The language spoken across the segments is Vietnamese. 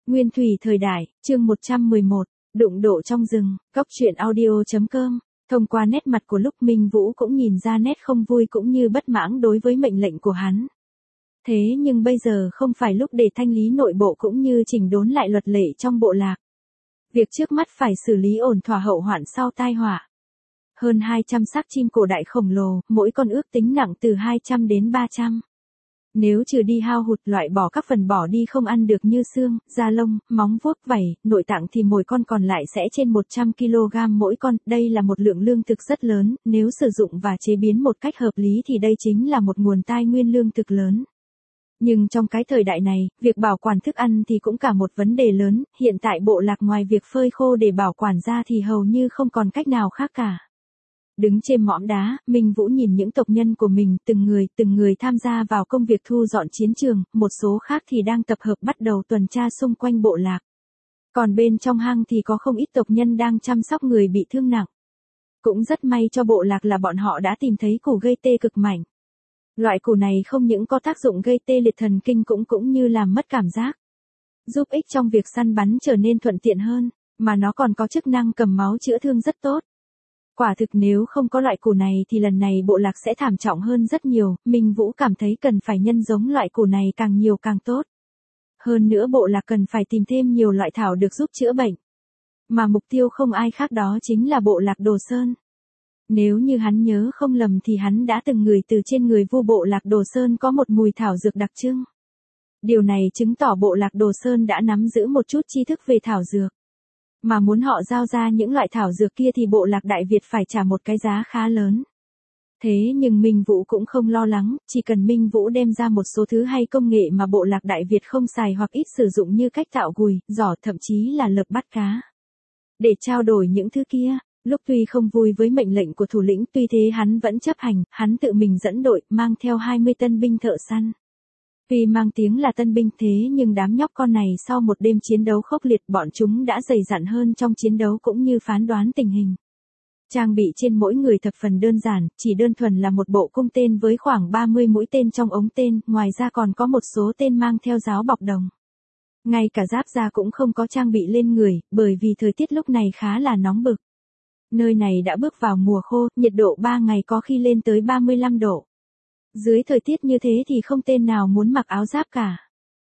Nguyên thủy thời đại, chương 111, đụng độ trong rừng, góc truyện audio.com. Thông qua nét mặt của Lúc Minh Vũ cũng nhìn ra nét không vui cũng như bất mãn đối với mệnh lệnh của hắn. Thế nhưng bây giờ không phải lúc để thanh lý nội bộ cũng như chỉnh đốn lại luật lệ trong bộ lạc. Việc trước mắt phải xử lý ổn thỏa hậu hoạn sau tai họa. Hơn 200 xác chim cổ đại khổng lồ, mỗi con ước tính nặng từ 200 đến 300. Nếu trừ đi hao hụt loại bỏ các phần bỏ đi không ăn được như xương, da lông, móng vuốt vảy, nội tạng thì mỗi con còn lại sẽ trên 100 kg mỗi con. Đây là một lượng lương thực rất lớn, nếu sử dụng và chế biến một cách hợp lý thì đây chính là một nguồn tài nguyên lương thực lớn. Nhưng trong cái thời đại này, việc bảo quản thức ăn thì cũng cả một vấn đề lớn, hiện tại bộ lạc ngoài việc phơi khô để bảo quản ra thì hầu như không còn cách nào khác cả. Đứng trên mỏm đá, Minh Vũ nhìn những tộc nhân của mình, từng người tham gia vào công việc thu dọn chiến trường, một số khác thì đang tập hợp bắt đầu tuần tra xung quanh bộ lạc. Còn bên trong hang thì có không ít tộc nhân đang chăm sóc người bị thương nặng. Cũng rất may cho bộ lạc là bọn họ đã tìm thấy củ gây tê cực mạnh. Loại củ này không những có tác dụng gây tê liệt thần kinh cũng như làm mất cảm giác, giúp ích trong việc săn bắn trở nên thuận tiện hơn, mà nó còn có chức năng cầm máu chữa thương rất tốt. Quả thực nếu không có loại củ này thì lần này bộ lạc sẽ thảm trọng hơn rất nhiều, Minh Vũ cảm thấy cần phải nhân giống loại củ này càng nhiều càng tốt. Hơn nữa bộ lạc cần phải tìm thêm nhiều loại thảo được giúp chữa bệnh. Mà mục tiêu không ai khác đó chính là bộ lạc Đồ Sơn. Nếu như hắn nhớ không lầm thì hắn đã từng ngửi từ trên người vua bộ lạc Đồ Sơn có một mùi thảo dược đặc trưng. Điều này chứng tỏ bộ lạc Đồ Sơn đã nắm giữ một chút tri thức về thảo dược. Mà muốn họ giao ra những loại thảo dược kia thì bộ lạc Đại Việt phải trả một cái giá khá lớn. Thế nhưng Minh Vũ cũng không lo lắng, chỉ cần Minh Vũ đem ra một số thứ hay công nghệ mà bộ lạc Đại Việt không xài hoặc ít sử dụng như cách tạo gùi, giỏ thậm chí là lợp bắt cá. Để trao đổi những thứ kia, Lúc tuy không vui với mệnh lệnh của thủ lĩnh tuy thế hắn vẫn chấp hành, hắn tự mình dẫn đội, mang theo 20 tân binh thợ săn. Tuy mang tiếng là tân binh thế nhưng đám nhóc con này sau một đêm chiến đấu khốc liệt bọn chúng đã dày dặn hơn trong chiến đấu cũng như phán đoán tình hình. Trang bị trên mỗi người thập phần đơn giản, chỉ đơn thuần là một bộ cung tên với khoảng 30 mũi tên trong ống tên, ngoài ra còn có một số tên mang theo giáo bọc đồng. Ngay cả giáp da cũng không có trang bị lên người, bởi vì thời tiết lúc này khá là nóng bực. Nơi này đã bước vào mùa khô, nhiệt độ 3 ngày có khi lên tới 35 độ. Dưới thời tiết như thế thì không tên nào muốn mặc áo giáp cả.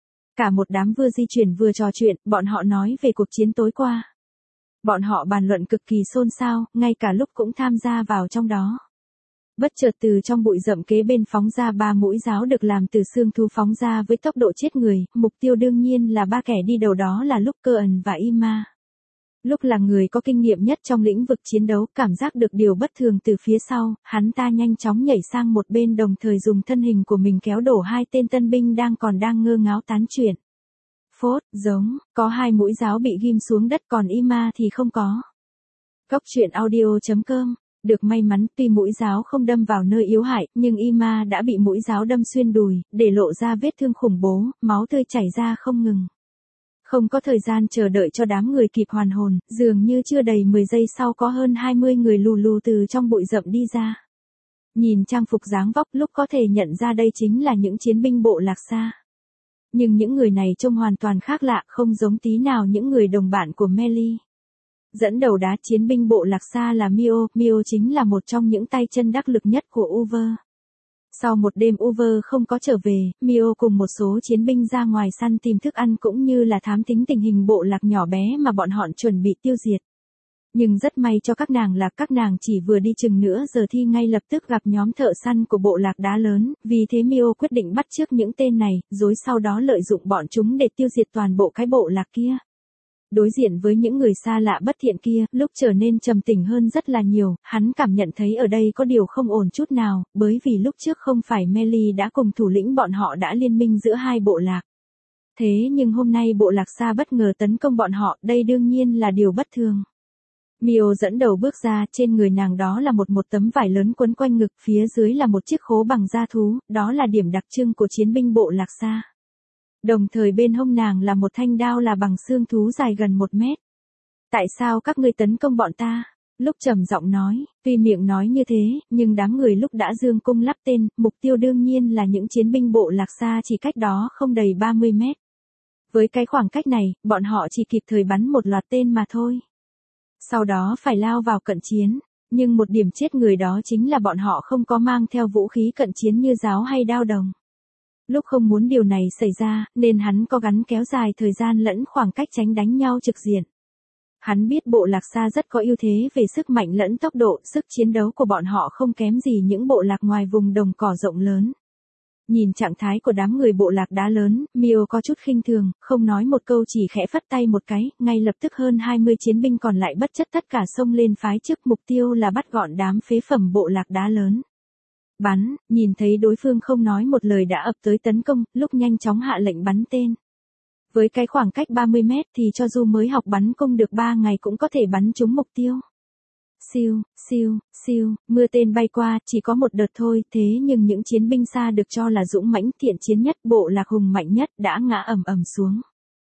Cả một đám vừa di chuyển vừa trò chuyện, bọn họ nói về cuộc chiến tối qua. Bọn họ bàn luận cực kỳ xôn xao, ngay cả Lúc cũng tham gia vào trong đó. Bất chợt từ trong bụi rậm kế bên phóng ra 3 mũi giáo được làm từ xương thú phóng ra với tốc độ chết người, mục tiêu đương nhiên là 3 kẻ đi đầu đó là Lúc, Cơ Ẩn và Ima. Lúc là người có kinh nghiệm nhất trong lĩnh vực chiến đấu, cảm giác được điều bất thường từ phía sau, hắn ta nhanh chóng nhảy sang một bên đồng thời dùng thân hình của mình kéo đổ 2 tên tân binh đang ngơ ngáo tán chuyện. Phốt, giống, có 2 mũi giáo bị ghim xuống đất còn Ima thì không có. Góc truyện audio.com. Được may mắn tuy mũi giáo không đâm vào nơi yếu hại, nhưng Ima đã bị mũi giáo đâm xuyên đùi, để lộ ra vết thương khủng bố, máu tươi chảy ra không ngừng. Không có thời gian chờ đợi cho đám người kịp hoàn hồn, dường như chưa đầy 10 giây sau có hơn 20 người lù lù từ trong bụi rậm đi ra. Nhìn trang phục dáng vóc Lúc có thể nhận ra đây chính là những chiến binh bộ lạc xa. Nhưng những người này trông hoàn toàn khác lạ, không giống tí nào những người đồng bạn của Melly. Dẫn đầu đá chiến binh bộ lạc xa là Mio chính là một trong những tay chân đắc lực nhất của Uver. Sau một đêm Uver không có trở về, Mio cùng một số chiến binh ra ngoài săn tìm thức ăn cũng như là thám thính tình hình bộ lạc nhỏ bé mà bọn họ chuẩn bị tiêu diệt. Nhưng rất may cho các nàng là các nàng chỉ vừa đi chừng nửa giờ thì ngay lập tức gặp nhóm thợ săn của bộ lạc đá lớn, vì thế Mio quyết định bắt chước những tên này, rồi sau đó lợi dụng bọn chúng để tiêu diệt toàn bộ cái bộ lạc kia. Đối diện với những người xa lạ bất thiện kia, Lúc trở nên trầm tĩnh hơn rất là nhiều, hắn cảm nhận thấy ở đây có điều không ổn chút nào, bởi vì lúc trước không phải Melly đã cùng thủ lĩnh bọn họ đã liên minh giữa hai bộ lạc. Thế nhưng hôm nay bộ lạc xa bất ngờ tấn công bọn họ, đây đương nhiên là điều bất thường. Mio dẫn đầu bước ra, trên người nàng đó là một tấm vải lớn quấn quanh ngực, phía dưới là một chiếc khố bằng da thú, đó là điểm đặc trưng của chiến binh bộ lạc xa. Đồng thời bên hông nàng là một thanh đao là bằng xương thú dài gần 1 mét. Tại sao các ngươi tấn công bọn ta? Lúc trầm giọng nói, tuy miệng nói như thế, nhưng đám người Lúc đã dương cung lắp tên, mục tiêu đương nhiên là những chiến binh bộ lạc xa chỉ cách đó không đầy 30 mét. Với cái khoảng cách này, bọn họ chỉ kịp thời bắn một loạt tên mà thôi. Sau đó phải lao vào cận chiến. Nhưng một điểm chết người đó chính là bọn họ không có mang theo vũ khí cận chiến như giáo hay đao đồng. Lúc không muốn điều này xảy ra, nên hắn có gắn kéo dài thời gian lẫn khoảng cách tránh đánh nhau trực diện. Hắn biết bộ lạc xa rất có ưu thế về sức mạnh lẫn tốc độ, sức chiến đấu của bọn họ không kém gì những bộ lạc ngoài vùng đồng cỏ rộng lớn. Nhìn trạng thái của đám người bộ lạc đá lớn, Mio có chút khinh thường, không nói một câu chỉ khẽ phất tay một cái, ngay lập tức hơn 20 chiến binh còn lại bất chấp tất cả xông lên phái trước, mục tiêu là bắt gọn đám phế phẩm bộ lạc đá lớn. Bắn, nhìn thấy đối phương không nói một lời đã ập tới tấn công, lúc nhanh chóng hạ lệnh bắn tên. Với cái khoảng cách 30 mét thì cho dù mới học bắn cung được 3 ngày cũng có thể bắn trúng mục tiêu. Siêu, siêu, siêu, mưa tên bay qua, chỉ có một đợt thôi, thế nhưng những chiến binh xa được cho là dũng mãnh thiện chiến nhất, bộ lạc hùng mạnh nhất đã ngã ầm ầm xuống.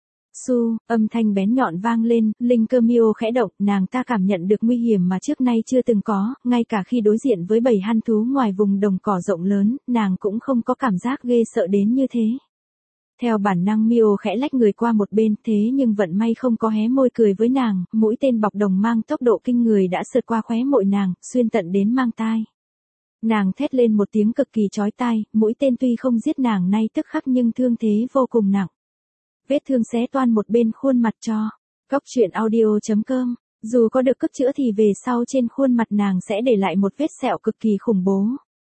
Su, âm thanh bén nhọn vang lên, linh cơ Mio khẽ động, nàng ta cảm nhận được nguy hiểm mà trước nay chưa từng có, ngay cả khi đối diện với bầy hăn thú ngoài vùng đồng cỏ rộng lớn, nàng cũng không có cảm giác ghê sợ đến như thế. Theo bản năng Mio khẽ lách người qua một bên, thế nhưng vận may không có hé môi cười với nàng, mũi tên bọc đồng mang tốc độ kinh người đã sượt qua khóe môi nàng, xuyên tận đến mang tai. Nàng thét lên một tiếng cực kỳ chói tai, mũi tên tuy không giết nàng ngay tức khắc nhưng thương thế vô cùng nặng. Vết thương xé toan một bên khuôn mặt cho. Góc truyện audio.com, dù có được cất chữa thì về sau trên khuôn mặt nàng sẽ để lại một vết sẹo cực kỳ khủng bố.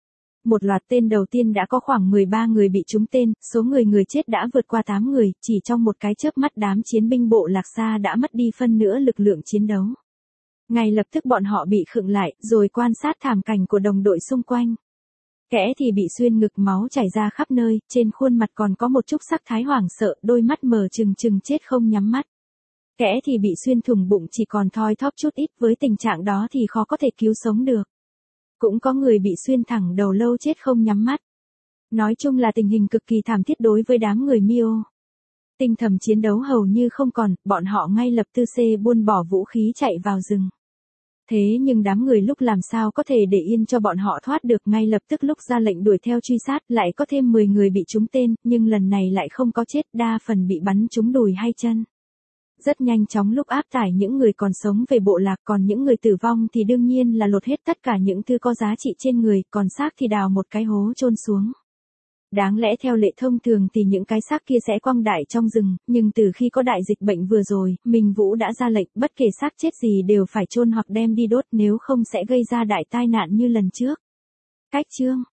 Một loạt tên đầu tiên đã có khoảng 13 người bị trúng tên, số người chết đã vượt qua 8 người, chỉ trong một cái chớp mắt đám chiến binh bộ lạc xa đã mất đi phân nửa lực lượng chiến đấu. Ngay lập tức bọn họ bị khựng lại, rồi quan sát thảm cảnh của đồng đội xung quanh. Kẻ thì bị xuyên ngực, máu chảy ra khắp nơi, trên khuôn mặt còn có một chút sắc thái hoảng sợ, đôi mắt mở trừng trừng chết không nhắm mắt. Kẻ thì bị xuyên thủng bụng chỉ còn thoi thóp chút ít, với tình trạng đó thì khó có thể cứu sống được. Cũng có người bị xuyên thẳng đầu lâu chết không nhắm mắt. Nói chung là tình hình cực kỳ thảm thiết đối với đám người Mio. Tinh thần chiến đấu hầu như không còn, bọn họ ngay lập tức buông bỏ vũ khí chạy vào rừng. Thế nhưng đám người lúc làm sao có thể để yên cho bọn họ thoát được, ngay lập tức lúc ra lệnh đuổi theo truy sát lại có thêm 10 người bị trúng tên, nhưng lần này lại không có chết, đa phần bị bắn trúng đùi hay chân. Rất nhanh chóng lúc áp tải những người còn sống về bộ lạc, còn những người tử vong thì đương nhiên là lột hết tất cả những thứ có giá trị trên người, còn xác thì đào một cái hố chôn xuống. Đáng lẽ theo lệ thông thường thì những cái xác kia sẽ quăng đại trong rừng, nhưng từ khi có đại dịch bệnh vừa rồi, Minh Vũ đã ra lệnh bất kể xác chết gì đều phải chôn hoặc đem đi đốt, nếu không sẽ gây ra đại tai nạn như lần trước. Cách chương